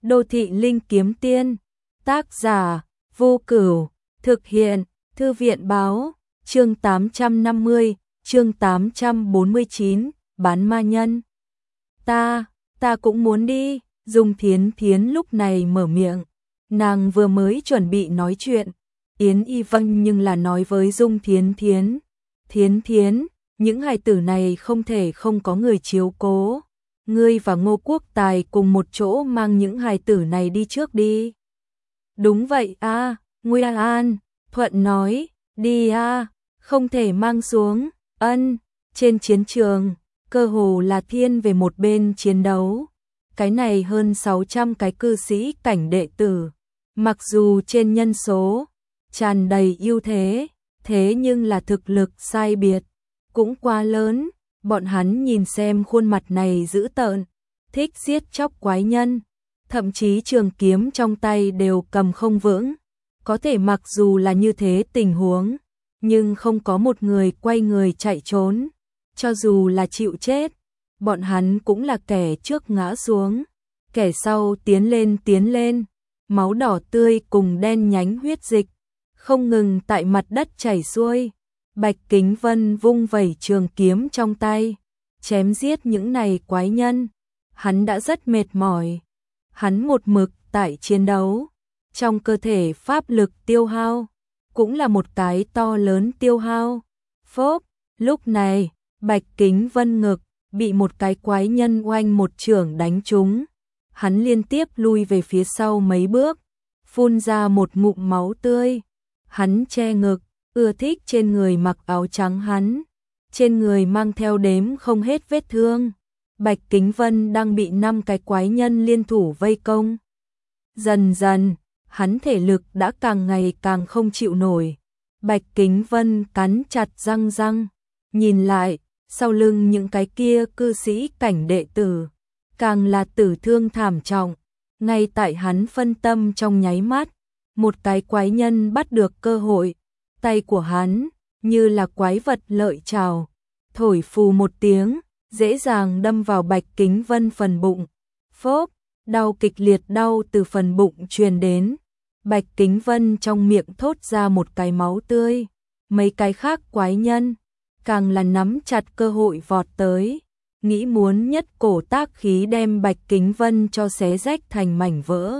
Đô thị linh kiếm tiên. Tác giả Vô Cửu. Thực hiện Thư viện báo. Chương 850, chương 849, bán ma nhân. Ta cũng muốn đi. Dung Thiến Thiến lúc này mở miệng. Nàng vừa mới chuẩn bị nói chuyện. Yến Y Vân nhưng là nói với Dung Thiến Thiến. Thiến Thiến, những hài tử này không thể không có người chiếu cố. Ngươi và Ngô Quốc Tài cùng một chỗ mang những hài tử này đi trước đi. Đúng vậy a, Nguyên An, Thuận nói, đi a, không thể mang xuống, ân, trên chiến trường, cơ hồ là thiên về một bên chiến đấu. Cái này hơn 600 cái cư sĩ cảnh đệ tử, mặc dù trên nhân số tràn đầy ưu thế, thế nhưng là thực lực sai biệt, cũng quá lớn. Bọn hắn nhìn xem khuôn mặt này dữ tợn, thích giết chóc quái nhân, thậm chí trường kiếm trong tay đều cầm không vững. Có thể mặc dù là như thế tình huống, nhưng không có một người quay người chạy trốn. Cho dù là chịu chết, bọn hắn cũng là kẻ trước ngã xuống, kẻ sau tiến lên, máu đỏ tươi cùng đen nhánh huyết dịch, không ngừng tại mặt đất chảy xuôi. Bạch Kính Vân vung vẩy trường kiếm trong tay, chém giết những này quái nhân. Hắn đã rất mệt mỏi. Hắn một mực tại chiến đấu, trong cơ thể pháp lực tiêu hao, cũng là một cái to lớn tiêu hao. Phốp, lúc này, Bạch Kính Vân ngực bị một cái quái nhân oanh một chưởng đánh trúng. Hắn liên tiếp lui về phía sau mấy bước, phun ra một ngụm máu tươi. Hắn che ngực, ưa thích trên người mặc áo trắng hắn, trên người mang theo đếm không hết vết thương. Bạch Kính Vân đang bị 5 cái quái nhân liên thủ vây công. Dần dần, hắn thể lực đã càng ngày càng không chịu nổi. Bạch Kính Vân cắn chặt răng, nhìn lại, sau lưng những cái kia cư sĩ cảnh đệ tử, càng là tử thương thảm trọng. Ngay tại hắn phân tâm trong nháy mắt, một cái quái nhân bắt được cơ hội. Tay của hắn, như là quái vật lợi chảo, thổi phù một tiếng, dễ dàng đâm vào Bạch Kính Vân phần bụng. Phốp, đau kịch liệt đau từ phần bụng truyền đến. Bạch Kính Vân trong miệng thốt ra một cái máu tươi. Mấy cái khác quái nhân, càng là nắm chặt cơ hội vọt tới, nghĩ muốn nhất cổ tác khí đem Bạch Kính Vân cho xé rách thành mảnh vỡ.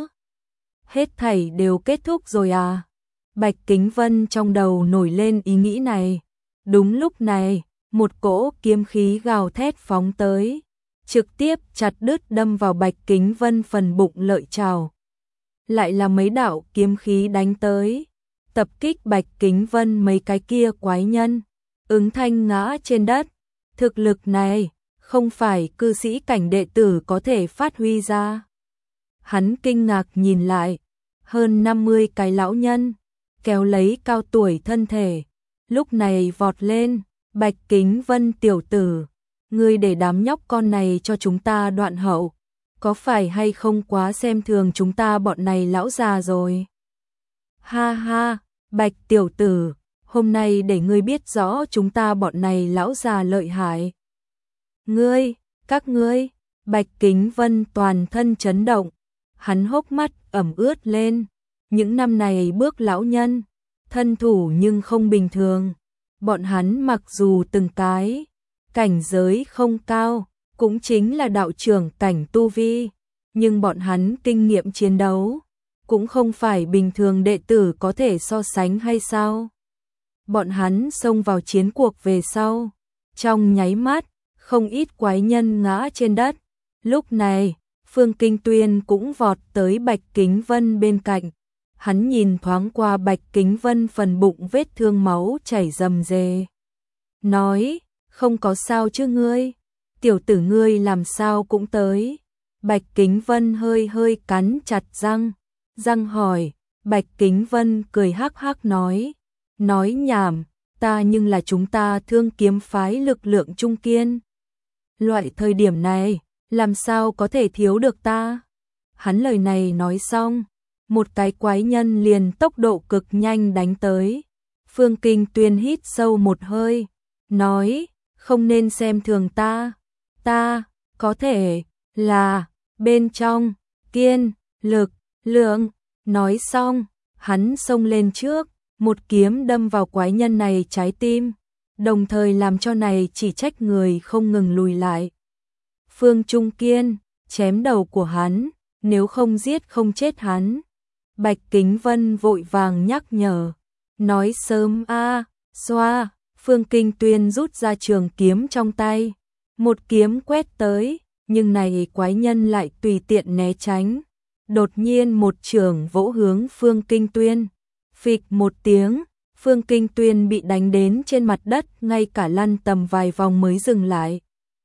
Hết thảy đều kết thúc rồi à? Bạch Kính Vân trong đầu nổi lên ý nghĩ này. Đúng lúc này, một cỗ kiếm khí gào thét phóng tới, trực tiếp chặt đứt đâm vào Bạch Kính Vân phần bụng lợi chảo. Lại là mấy đạo kiếm khí đánh tới, tập kích Bạch Kính Vân mấy cái kia quái nhân, ứng thanh ngã trên đất. Thực lực này, không phải cư sĩ cảnh đệ tử có thể phát huy ra. Hắn kinh ngạc nhìn lại, hơn 50 cái lão nhân, kéo lấy cao tuổi thân thể, lúc này vọt lên. Bạch Kính Vân tiểu tử, ngươi để đám nhóc con này cho chúng ta đoạn hậu, có phải hay không quá xem thường chúng ta bọn này lão già rồi? Ha ha, Bạch tiểu tử, hôm nay để ngươi biết rõ chúng ta bọn này lão già lợi hại. Các ngươi, Bạch Kính Vân toàn thân chấn động, hắn hốc mắt ẩm ướt lên. Những năm này bước lão nhân, thân thủ nhưng không bình thường. Bọn hắn mặc dù từng cái cảnh giới không cao, cũng chính là đạo trưởng cảnh tu vi, nhưng bọn hắn kinh nghiệm chiến đấu cũng không phải bình thường đệ tử có thể so sánh hay sao? Bọn hắn xông vào chiến cuộc về sau, trong nháy mắt, không ít quái nhân ngã trên đất. Lúc này, Phương Kinh Tuyên cũng vọt tới Bạch Kính Vân bên cạnh. Hắn nhìn thoáng qua Bạch Kính Vân phần bụng vết thương máu chảy rầm rề. Nói, không có sao chứ ngươi? Tiểu tử ngươi làm sao cũng tới? Bạch Kính Vân hơi cắn chặt răng hỏi. Bạch Kính Vân cười hắc hắc nói nhảm, ta nhưng là chúng ta Thương Kiếm phái lực lượng trung kiên. Loại thời điểm này, làm sao có thể thiếu được ta? Hắn lời này nói xong, một cái quái nhân liền tốc độ cực nhanh đánh tới. Phương Kinh Tuyên hít sâu một hơi, nói, không nên xem thường ta có thể là bên trong kiên lực, lượng. Nói xong, hắn xông lên trước, một kiếm đâm vào quái nhân này trái tim, đồng thời làm cho này chỉ trách người không ngừng lùi lại. Phương Trung Kiên, chém đầu của hắn, nếu không giết không chết hắn. Bạch Kính Vân vội vàng nhắc nhở, nói sớm a, xoa. Phương Kinh Tuyên rút ra trường kiếm trong tay, một kiếm quét tới, nhưng này quái nhân lại tùy tiện né tránh. Đột nhiên một chưởng vỗ hướng Phương Kinh Tuyên, phịch một tiếng, Phương Kinh Tuyên bị đánh đến trên mặt đất, ngay cả lăn tầm vài vòng mới dừng lại.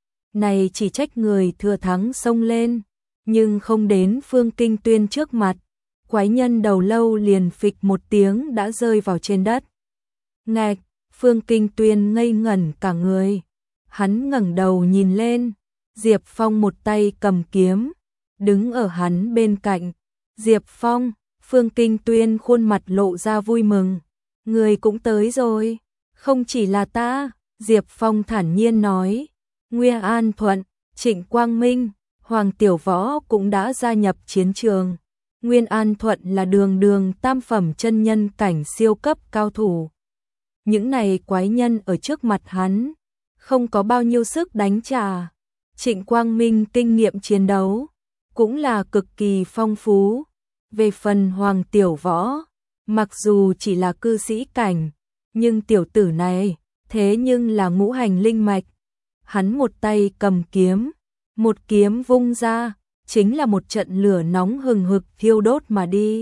Này chỉ trách người thừa thắng xông lên, nhưng không đến Phương Kinh Tuyên trước mặt, quái nhân đầu lâu liền phịch một tiếng đã rơi vào trên đất. Ngạch, Phương Kinh Tuyên ngây ngẩn cả người, hắn ngẩng đầu nhìn lên, Diệp Phong một tay cầm kiếm, đứng ở hắn bên cạnh. Diệp Phong, Phương Kinh Tuyên khuôn mặt lộ ra vui mừng, người cũng tới rồi, không chỉ là ta, Diệp Phong thản nhiên nói, Nguyên An Thuận, Trịnh Quang Minh, Hoàng Tiểu Võ cũng đã gia nhập chiến trường. Nguyên An Thuận là đường tam phẩm chân nhân cảnh siêu cấp cao thủ. Những này quái nhân ở trước mặt hắn, không có bao nhiêu sức đánh trả. Trịnh Quang Minh kinh nghiệm chiến đấu cũng là cực kỳ phong phú. Về phần Hoàng Tiểu Võ, mặc dù chỉ là cư sĩ cảnh, nhưng tiểu tử này thế nhưng là ngũ hành linh mạch. Hắn một tay cầm kiếm, một kiếm vung ra, chính là một trận lửa nóng hừng hực thiêu đốt mà đi.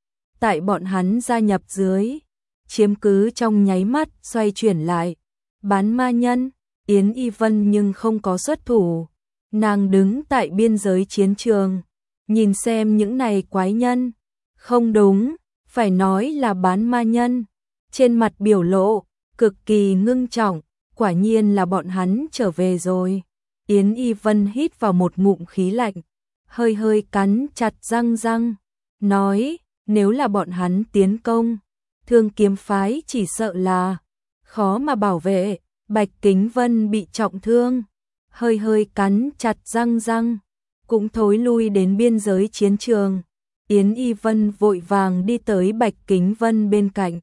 Tại bọn hắn gia nhập dưới, chiếm cứ trong nháy mắt xoay chuyển lại. Bán ma nhân, Yến Y Vân nhưng không có xuất thủ. Nàng đứng tại biên giới chiến trường, nhìn xem những này quái nhân. Không đúng, phải nói là bán ma nhân. Trên mặt biểu lộ, cực kỳ ngưng trọng, quả nhiên là bọn hắn trở về rồi. Yến Y Vân hít vào một ngụm khí lạnh, hơi hơi cắn chặt răng, nói, nếu là bọn hắn tiến công, Thương Kiếm phái chỉ sợ là khó mà bảo vệ. Bạch Kính Vân bị trọng thương, hơi hơi cắn chặt răng, cũng thối lui đến biên giới chiến trường. Yến Y Vân vội vàng đi tới Bạch Kính Vân bên cạnh,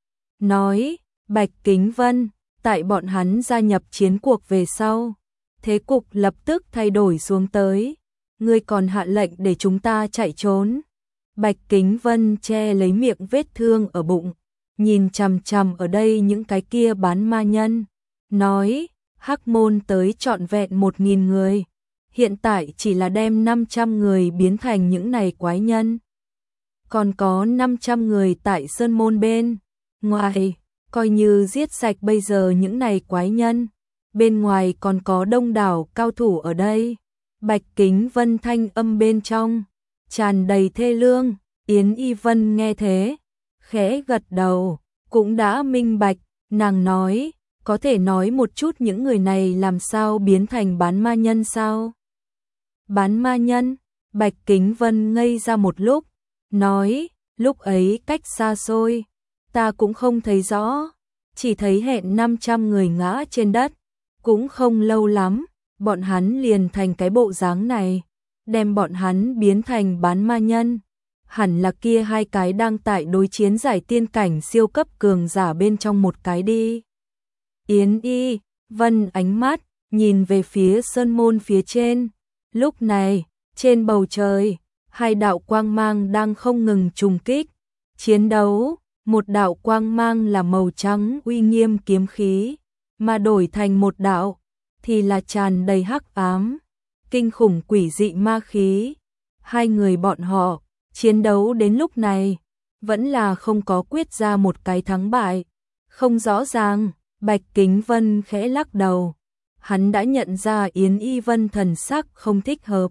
nói, Bạch Kính Vân, tại bọn hắn gia nhập chiến cuộc về sau, thế cục lập tức thay đổi xuống tới, ngươi còn hạ lệnh để chúng ta chạy trốn. Bạch Kính Vân che lấy miệng vết thương ở bụng, nhìn chằm chằm ở đây những cái kia bán ma nhân, nói, Hắc Môn tới trọn vẹn 1000 người, hiện tại chỉ là đem 500 người biến thành những này quái nhân. Còn có 500 người tại Sơn Môn bên ngoài, coi như giết sạch bây giờ những này quái nhân, bên ngoài còn có đông đảo cao thủ ở đây. Bạch Kính Vân thanh âm bên trong tràn đầy thê lương. Yến Y Vân nghe thế, khẽ gật đầu, cũng đã minh bạch. Nàng nói, có thể nói một chút những người này làm sao biến thành bán ma nhân sao? Bán ma nhân? Bạch Kính Vân ngây ra một lúc, nói, lúc ấy cách xa xôi, ta cũng không thấy rõ, chỉ thấy hẹn 500 người ngã trên đất, cũng không lâu lắm, bọn hắn liền thành cái bộ dáng này, đem bọn hắn biến thành bán ma nhân. Hẳn là kia hai cái đang tại đối chiến giải tiên cảnh siêu cấp cường giả bên trong một cái đi. Yến Y Vân ánh mắt nhìn về phía Sơn Môn phía trên. Lúc này, trên bầu trời, hai đạo quang mang đang không ngừng trùng kích, chiến đấu. Một đạo quang mang là màu trắng uy nghiêm kiếm khí, mà đổi thành một đạo thì là tràn đầy hắc ám, kinh khủng quỷ dị ma khí. Hai người bọn họ chiến đấu đến lúc này, vẫn là không có quyết ra một cái thắng bại. Không rõ ràng, Bạch Kính Vân khẽ lắc đầu. Hắn đã nhận ra Yến Y Vân thần sắc không thích hợp.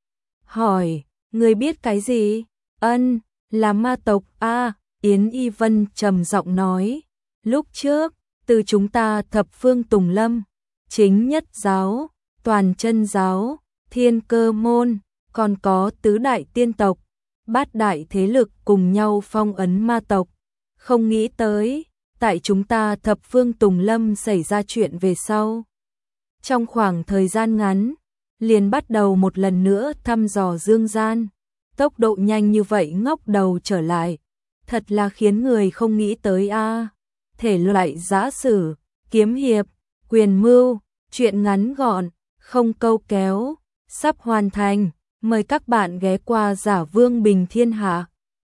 Hỏi, người biết cái gì? Ân, là ma tộc a. Yến Y Vân trầm giọng nói, lúc trước, từ chúng ta thập phương Tùng Lâm, chính nhất giáo, toàn chân giáo, thiên cơ môn, còn có tứ đại tiên tộc, bát đại thế lực cùng nhau phong ấn ma tộc. Không nghĩ tới, tại chúng ta thập phương Tùng Lâm xảy ra chuyện về sau. Trong khoảng thời gian ngắn, liền bắt đầu một lần nữa thăm dò dương gian. tốc độ nhanh như vậy ngóc đầu trở lại, thật là khiến người không nghĩ tới a. Thể loại giã sử, kiếm hiệp, quyền mưu, truyện ngắn gọn, không câu kéo, sắp hoàn thành. Mời các bạn ghé qua Giả Vương Bình Thiên Hạ.